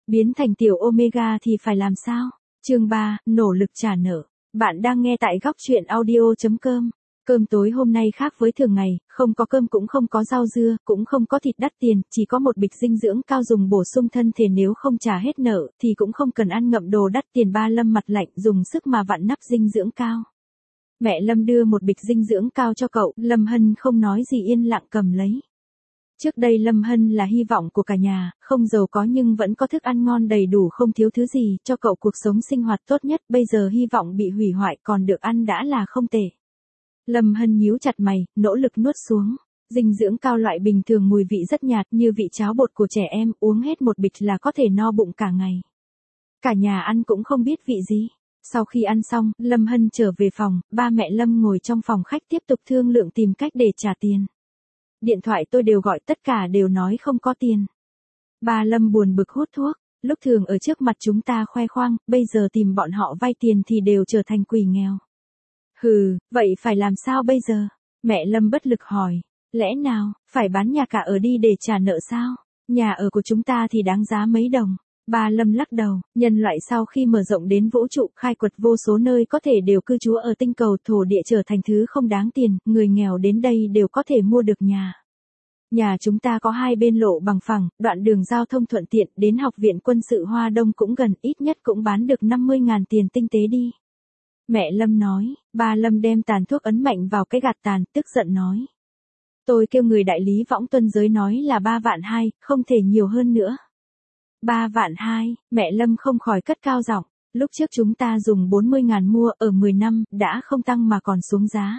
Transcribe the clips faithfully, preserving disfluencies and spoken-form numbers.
Biến thành tiểu Omega thì phải làm sao? Chương ba, nỗ lực trả nợ. Bạn đang nghe tại góc truyện audio chấm com. Cơm tối hôm nay khác với thường ngày, không có cơm cũng không có rau dưa, cũng không có thịt đắt tiền, chỉ có một bịch dinh dưỡng cao dùng bổ sung thân thể nếu không trả hết nợ, thì cũng không cần ăn ngậm đồ đắt tiền. Ba Lâm mặt lạnh dùng sức mà vặn nắp dinh dưỡng cao. Mẹ Lâm đưa một bịch dinh dưỡng cao cho cậu, Lâm Hân không nói gì yên lặng cầm lấy. Trước đây Lâm Hân là hy vọng của cả nhà, không giàu có nhưng vẫn có thức ăn ngon đầy đủ không thiếu thứ gì, cho cậu cuộc sống sinh hoạt tốt nhất, bây giờ hy vọng bị hủy hoại còn được ăn đã là không tệ. Lâm Hân nhíu chặt mày, nỗ lực nuốt xuống. Dinh dưỡng cao loại bình thường mùi vị rất nhạt như vị cháo bột của trẻ em, uống hết một bịch là có thể no bụng cả ngày. Cả nhà ăn cũng không biết vị gì. Sau khi ăn xong, Lâm Hân trở về phòng, ba mẹ Lâm ngồi trong phòng khách tiếp tục thương lượng tìm cách để trả tiền. Điện thoại tôi đều gọi tất cả đều nói không có tiền. Ba Lâm buồn bực hút thuốc, lúc thường ở trước mặt chúng ta khoe khoang, bây giờ tìm bọn họ vay tiền thì đều trở thành quỷ nghèo. Hừ, vậy phải làm sao bây giờ? Mẹ Lâm bất lực hỏi, lẽ nào, phải bán nhà cả ở đi để trả nợ sao? Nhà ở của chúng ta thì đáng giá mấy đồng. Ba Lâm lắc đầu, nhân loại sau khi mở rộng đến vũ trụ khai quật vô số nơi có thể đều cư trú ở tinh cầu thổ địa trở thành thứ không đáng tiền, người nghèo đến đây đều có thể mua được nhà. Nhà chúng ta có hai bên lộ bằng phẳng, đoạn đường giao thông thuận tiện, đến học viện quân sự Hoa Đông cũng gần, ít nhất cũng bán được năm mươi ngàn tiền tinh tế đi. Mẹ Lâm nói, ba Lâm đem tàn thuốc ấn mạnh vào cái gạt tàn, tức giận nói. Tôi kêu người đại lý võng tuân giới nói là ba vạn hai, không thể nhiều hơn nữa. Ba vạn hai, mẹ Lâm không khỏi cất cao giọng, lúc trước chúng ta dùng bốn mươi ngàn mua ở mười năm, đã không tăng mà còn xuống giá.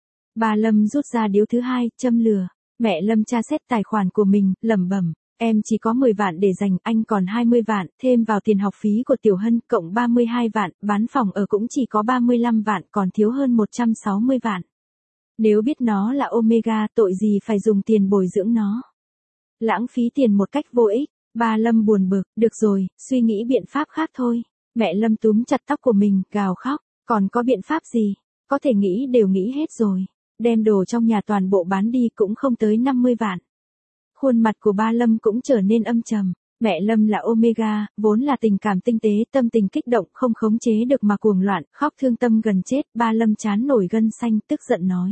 Ba Lâm rút ra điếu thứ hai, châm lừa, mẹ Lâm tra xét tài khoản của mình, lẩm bẩm, em chỉ có mười vạn để dành, anh còn hai mươi vạn, thêm vào tiền học phí của Tiểu Hân, cộng ba mươi hai vạn, bán phòng ở cũng chỉ có ba mươi lăm vạn, còn thiếu hơn một trăm sáu mươi vạn. Nếu biết nó là Omega, tội gì phải dùng tiền bồi dưỡng nó. Lãng phí tiền một cách vô ích. Ba Lâm buồn bực, được rồi, suy nghĩ biện pháp khác thôi. Mẹ Lâm túm chặt tóc của mình, gào khóc, còn có biện pháp gì? Có thể nghĩ đều nghĩ hết rồi. Đem đồ trong nhà toàn bộ bán đi cũng không tới năm mươi vạn. Khuôn mặt của ba Lâm cũng trở nên âm trầm. Mẹ Lâm là Omega, vốn là tình cảm tinh tế, tâm tình kích động, không khống chế được mà cuồng loạn, khóc thương tâm gần chết. Ba Lâm trán nổi gân xanh, tức giận nói.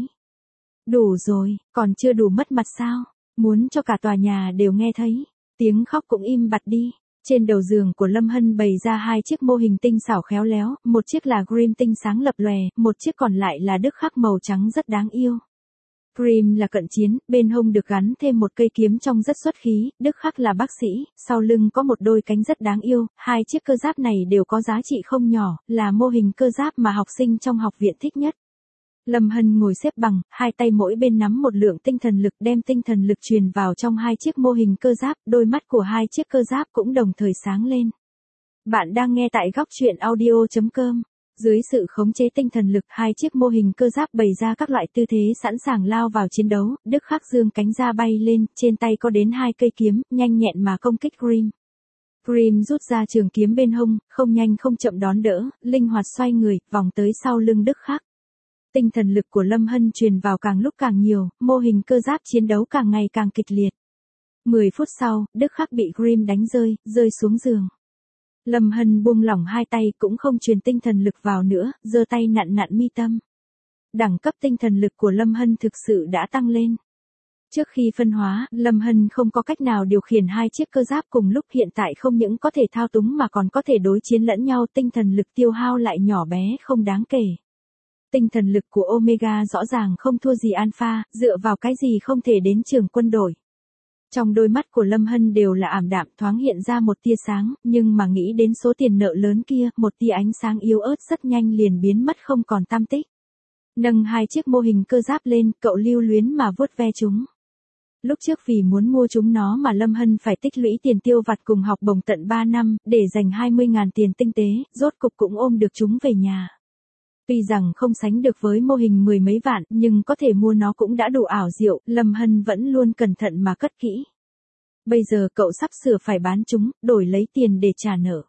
Đủ rồi, còn chưa đủ mất mặt sao? Muốn cho cả tòa nhà đều nghe thấy. Tiếng khóc cũng im bặt đi. Trên đầu giường của Lâm Hân bày ra hai chiếc mô hình tinh xảo khéo léo, một chiếc là Grim tinh sáng lập lòe, một chiếc còn lại là Đức Khắc màu trắng rất đáng yêu. Grim là cận chiến, bên hông được gắn thêm một cây kiếm trông rất xuất khí, Đức Khắc là bác sĩ, sau lưng có một đôi cánh rất đáng yêu, hai chiếc cơ giáp này đều có giá trị không nhỏ, là mô hình cơ giáp mà học sinh trong học viện thích nhất. Lâm Hân ngồi xếp bằng, hai tay mỗi bên nắm một lượng tinh thần lực đem tinh thần lực truyền vào trong hai chiếc mô hình cơ giáp, đôi mắt của hai chiếc cơ giáp cũng đồng thời sáng lên. Bạn đang nghe tại góc truyện audio chấm com. Dưới sự khống chế tinh thần lực, hai chiếc mô hình cơ giáp bày ra các loại tư thế sẵn sàng lao vào chiến đấu, Đức Khắc dương cánh ra bay lên, trên tay có đến hai cây kiếm, nhanh nhẹn mà công kích Grim. Grim rút ra trường kiếm bên hông, không nhanh không chậm đón đỡ, linh hoạt xoay người, vòng tới sau lưng Đức Khắc. Tinh thần lực của Lâm Hân truyền vào càng lúc càng nhiều, mô hình cơ giáp chiến đấu càng ngày càng kịch liệt. mười phút sau, Đức Khắc bị Grim đánh rơi, rơi xuống giường. Lâm Hân buông lỏng hai tay cũng không truyền tinh thần lực vào nữa, giơ tay nặn nặn mi tâm. Đẳng cấp tinh thần lực của Lâm Hân thực sự đã tăng lên. Trước khi phân hóa, Lâm Hân không có cách nào điều khiển hai chiếc cơ giáp cùng lúc, hiện tại không những có thể thao túng mà còn có thể đối chiến lẫn nhau, tinh thần lực tiêu hao lại nhỏ bé không đáng kể. Tinh thần lực của Omega rõ ràng không thua gì Alpha, dựa vào cái gì không thể đến trường quân đội. Trong đôi mắt của Lâm Hân đều là ảm đạm, thoáng hiện ra một tia sáng, nhưng mà nghĩ đến số tiền nợ lớn kia, một tia ánh sáng yếu ớt rất nhanh liền biến mất không còn tăm tích. Nâng hai chiếc mô hình cơ giáp lên, cậu lưu luyến mà vuốt ve chúng. Lúc trước vì muốn mua chúng nó mà Lâm Hân phải tích lũy tiền tiêu vặt cùng học bổng tận ba năm, để dành hai mươi ngàn tiền tinh tế, rốt cục cũng ôm được chúng về nhà. Tuy rằng không sánh được với mô hình mười mấy vạn, nhưng có thể mua nó cũng đã đủ ảo diệu, Lâm Hân vẫn luôn cẩn thận mà cất kỹ. Bây giờ cậu sắp sửa phải bán chúng, đổi lấy tiền để trả nợ.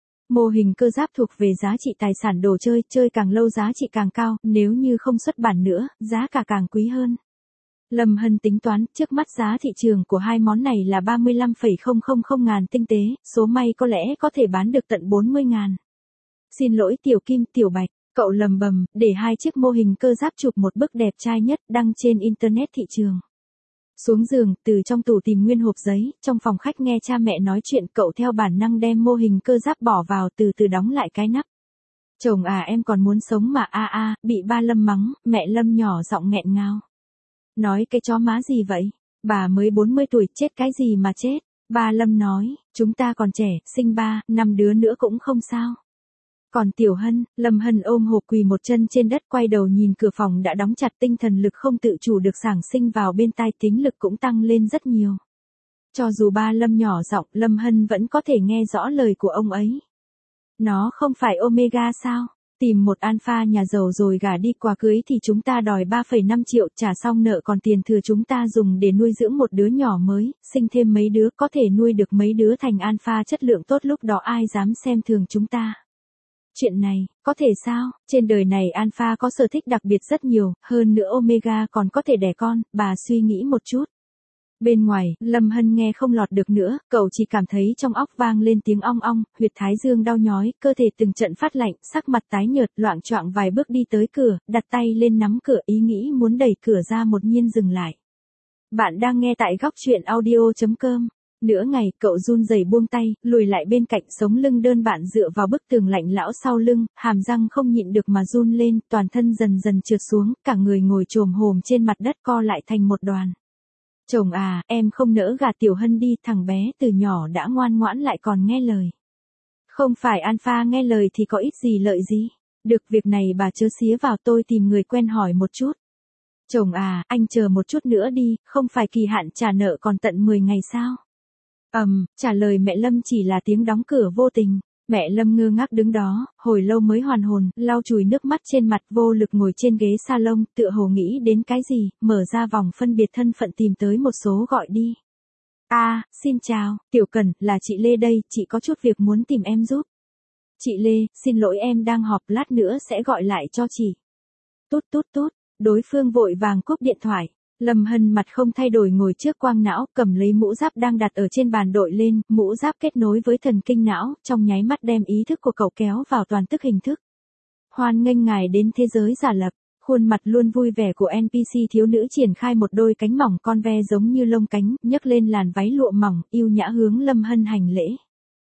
Mô hình cơ giáp thuộc về giá trị tài sản đồ chơi, chơi càng lâu giá trị càng cao, nếu như không xuất bản nữa, giá cả càng quý hơn. Lâm Hân tính toán, trước mắt giá thị trường của hai món này là ba mươi lăm phẩy không không không ngàn tinh tế, số may có lẽ có thể bán được tận bốn mươi ngàn. Xin lỗi Tiểu Kim, Tiểu Bạch, cậu lầm bầm, để hai chiếc mô hình cơ giáp chụp một bức đẹp trai nhất đăng trên Internet thị trường. Xuống giường, từ trong tủ tìm nguyên hộp giấy, trong phòng khách nghe cha mẹ nói chuyện, cậu theo bản năng đem mô hình cơ giáp bỏ vào, từ từ đóng lại cái nắp. Chồng à, em còn muốn sống mà a a, bị ba Lâm mắng, mẹ Lâm nhỏ giọng nghẹn ngào. Nói cái chó má gì vậy? Bà mới bốn mươi tuổi, chết cái gì mà chết? Ba Lâm nói, chúng ta còn trẻ, sinh ba, năm đứa nữa cũng không sao. Còn Tiểu Hân, Lâm Hân ôm hộp quỳ một chân trên đất, quay đầu nhìn cửa phòng đã đóng chặt, tinh thần lực không tự chủ được sản sinh vào bên tai, tính lực cũng tăng lên rất nhiều. Cho dù ba Lâm nhỏ giọng, Lâm Hân vẫn có thể nghe rõ lời của ông ấy. Nó không phải Omega sao? Tìm một alpha nhà giàu rồi gả đi, quà cưới thì chúng ta đòi ba phẩy năm triệu, trả xong nợ còn tiền thừa chúng ta dùng để nuôi dưỡng một đứa nhỏ mới, sinh thêm mấy đứa, có thể nuôi được mấy đứa thành alpha chất lượng tốt, lúc đó ai dám xem thường chúng ta. Chuyện này, có thể sao? Trên đời này alpha có sở thích đặc biệt rất nhiều, hơn nữa Omega còn có thể đẻ con, bà suy nghĩ một chút. Bên ngoài, Lâm Hân nghe không lọt được nữa, cậu chỉ cảm thấy trong óc vang lên tiếng ong ong, huyệt thái dương đau nhói, cơ thể từng trận phát lạnh, sắc mặt tái nhợt, loạng choạng vài bước đi tới cửa, đặt tay lên nắm cửa, ý nghĩ muốn đẩy cửa ra một nhiên dừng lại. Bạn đang nghe tại góc truyện audio chấm com. Nửa ngày, cậu run rẩy buông tay, lùi lại bên cạnh, sống lưng đơn bạn dựa vào bức tường lạnh lão sau lưng, hàm răng không nhịn được mà run lên, toàn thân dần dần trượt xuống, cả người ngồi chồm hổm trên mặt đất co lại thành một đoàn. Chồng à, em không nỡ gả Tiểu Hân đi, thằng bé từ nhỏ đã ngoan ngoãn lại còn nghe lời. Không phải alpha nghe lời thì có ít gì lợi gì. Được, việc này bà chớ xía vào, tôi tìm người quen hỏi một chút. Chồng à, anh chờ một chút nữa đi, không phải kỳ hạn trả nợ còn tận mười ngày sao? Ầm, um, trả lời mẹ Lâm chỉ là tiếng đóng cửa vô tình. Mẹ Lâm ngơ ngác đứng đó, hồi lâu mới hoàn hồn, lau chùi nước mắt trên mặt, vô lực ngồi trên ghế salon, tựa hồ nghĩ đến cái gì, mở ra vòng phân biệt thân phận tìm tới một số gọi đi. A, à, xin chào, Tiểu Cần, là chị Lê đây, chị có chút việc muốn tìm em giúp. Chị Lê, xin lỗi em đang họp, lát nữa sẽ gọi lại cho chị. Tút tút tút, đối phương vội vàng cúp điện thoại. Lâm Hân mặt không thay đổi ngồi trước quang não, cầm lấy mũ giáp đang đặt ở trên bàn đội lên, mũ giáp kết nối với thần kinh não, trong nháy mắt đem ý thức của cậu kéo vào toàn tức hình thức. Hoan nghênh ngài đến thế giới giả lập, khuôn mặt luôn vui vẻ của en pê xê thiếu nữ triển khai một đôi cánh mỏng con ve giống như lông cánh, nhấc lên làn váy lụa mỏng, yêu nhã hướng Lâm Hân hành lễ.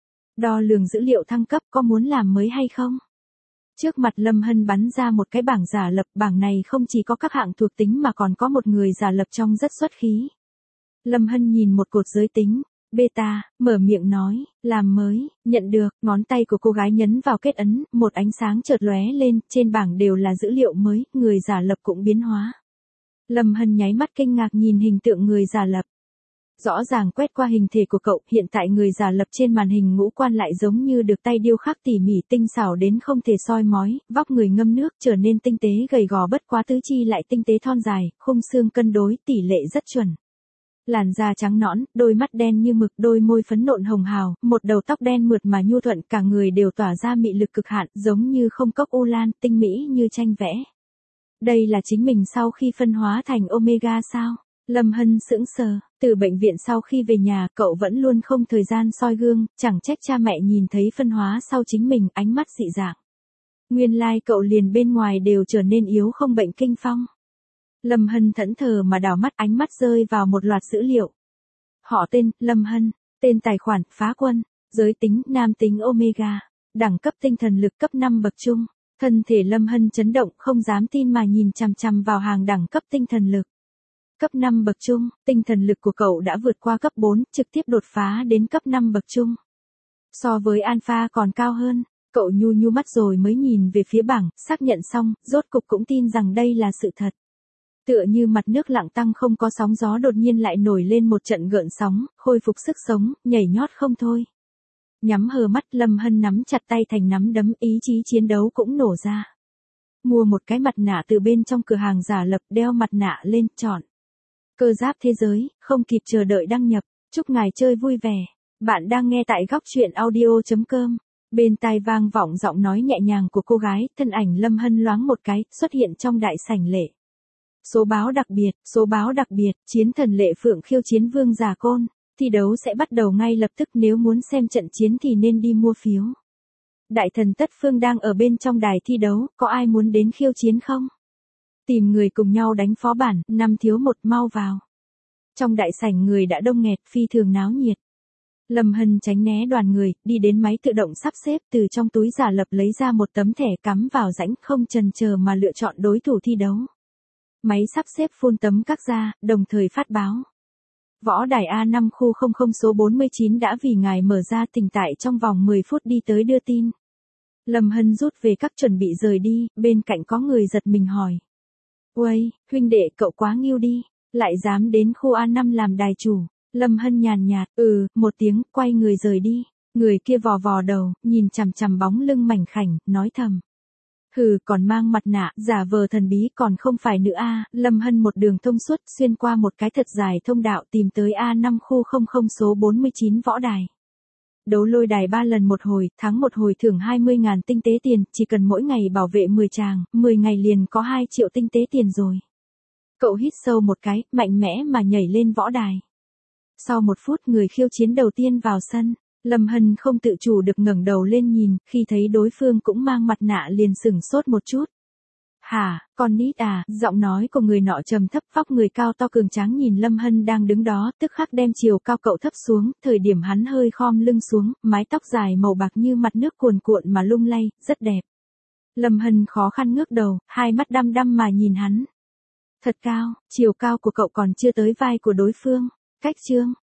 Đo lường dữ liệu thăng cấp, có muốn làm mới hay không? Trước mặt Lâm Hân bắn ra một cái bảng giả lập, bảng này không chỉ có các hạng thuộc tính mà còn có một người giả lập trong rất xuất khí. Lâm Hân nhìn một cột giới tính, beta, mở miệng nói, làm mới, nhận được, ngón tay của cô gái nhấn vào kết ấn, một ánh sáng chợt lóe lên, trên bảng đều là dữ liệu mới, người giả lập cũng biến hóa. Lâm Hân nháy mắt kinh ngạc nhìn hình tượng người giả lập. Rõ ràng quét qua hình thể của cậu, hiện tại người giả lập trên màn hình ngũ quan lại giống như được tay điêu khắc tỉ mỉ, tinh xảo đến không thể soi mói, vóc người ngâm nước trở nên tinh tế gầy gò, bất quá tứ chi lại tinh tế thon dài, khung xương cân đối, tỷ lệ rất chuẩn. Làn da trắng nõn, đôi mắt đen như mực, đôi môi phấn nộn hồng hào, một đầu tóc đen mượt mà nhu thuận, cả người đều tỏa ra mị lực cực hạn, giống như không cốc u lan, tinh mỹ như tranh vẽ. Đây là chính mình sau khi phân hóa thành Omega sao? Lâm Hân sững sờ, từ bệnh viện sau khi về nhà, cậu vẫn luôn không thời gian soi gương, chẳng trách cha mẹ nhìn thấy phân hóa sau chính mình, ánh mắt dị dạng. Nguyên lai like cậu liền bên ngoài đều trở nên yếu không bệnh kinh phong. Lâm Hân thẫn thờ mà đảo mắt, ánh mắt rơi vào một loạt dữ liệu. Họ tên, Lâm Hân, tên tài khoản, phá quân, giới tính, nam tính Omega, đẳng cấp tinh thần lực cấp năm bậc trung. Thân thể Lâm Hân chấn động, không dám tin mà nhìn chằm chằm vào hàng đẳng cấp tinh thần lực. Cấp năm bậc trung, tinh thần lực của cậu đã vượt qua cấp bốn, trực tiếp đột phá đến cấp năm bậc trung. So với alpha còn cao hơn, cậu nhu nhu mắt rồi mới nhìn về phía bảng, xác nhận xong, rốt cục cũng tin rằng đây là sự thật. Tựa như mặt nước lặng tăng không có sóng gió đột nhiên lại nổi lên một trận gợn sóng, khôi phục sức sống, nhảy nhót không thôi. Nhắm hờ mắt, Lâm Hân nắm chặt tay thành nắm đấm, ý chí chiến đấu cũng nổ ra. Mua một cái mặt nạ từ bên trong cửa hàng giả lập, đeo mặt nạ lên, chọn cơ giáp thế giới, không kịp chờ đợi đăng nhập, chúc ngài chơi vui vẻ. Bạn đang nghe tại góc truyện audio chấm com. Bên tai vang vọng giọng nói nhẹ nhàng của cô gái, thân ảnh Lâm Hân loáng một cái, xuất hiện trong đại sảnh lễ. Số báo đặc biệt, số báo đặc biệt, chiến thần Lệ Phượng khiêu chiến Vương Giả Côn. Thi đấu sẽ bắt đầu ngay lập tức, nếu muốn xem trận chiến thì nên đi mua phiếu. Đại thần Tất Phương đang ở bên trong đài thi đấu, có ai muốn đến khiêu chiến không? Tìm người cùng nhau đánh phó bản, năm thiếu một, mau vào. Trong đại sảnh người đã đông nghẹt, phi thường náo nhiệt. Lâm Hân tránh né đoàn người, đi đến máy tự động sắp xếp, từ trong túi giả lập lấy ra một tấm thẻ cắm vào rãnh, không chần chờ mà lựa chọn đối thủ thi đấu. Máy sắp xếp phun tấm các ra, đồng thời phát báo. Võ đài A năm khu không không số bốn mươi chín đã vì ngài mở ra, tỉnh tại trong vòng mười phút đi tới đưa tin. Lâm Hân rút về các chuẩn bị rời đi, bên cạnh có người giật mình hỏi. Uầy, huynh đệ cậu quá nghiêu đi, lại dám đến khu A năm làm đài chủ. Lâm Hân nhàn nhạt, ừ, một tiếng, quay người rời đi. Người kia vò vò đầu, nhìn chằm chằm bóng lưng mảnh khảnh, nói thầm. Hừ, còn mang mặt nạ, giả vờ thần bí, còn không phải nữa a. Lâm Hân một đường thông suốt, xuyên qua một cái thật dài thông đạo, tìm tới A năm khu không không số bốn mươi chín võ đài. Đấu lôi đài ba lần một hồi, thắng một hồi thưởng hai mươi ngàn tinh tế tiền, chỉ cần mỗi ngày bảo vệ mười tràng, mười ngày liền có hai triệu tinh tế tiền rồi. Cậu hít sâu một cái, mạnh mẽ mà nhảy lên võ đài. Sau một phút người khiêu chiến đầu tiên vào sân, Lâm Hân không tự chủ được ngẩng đầu lên nhìn, khi thấy đối phương cũng mang mặt nạ liền sửng sốt một chút. Hả, con nít à, giọng nói của người nọ trầm thấp, vóc người cao to cường tráng nhìn Lâm Hân đang đứng đó, tức khắc đem chiều cao cậu thấp xuống, thời điểm hắn hơi khom lưng xuống, mái tóc dài màu bạc như mặt nước cuồn cuộn mà lung lay, rất đẹp. Lâm Hân khó khăn ngước đầu, hai mắt đăm đăm mà nhìn hắn. Thật cao, chiều cao của cậu còn chưa tới vai của đối phương. Cách chương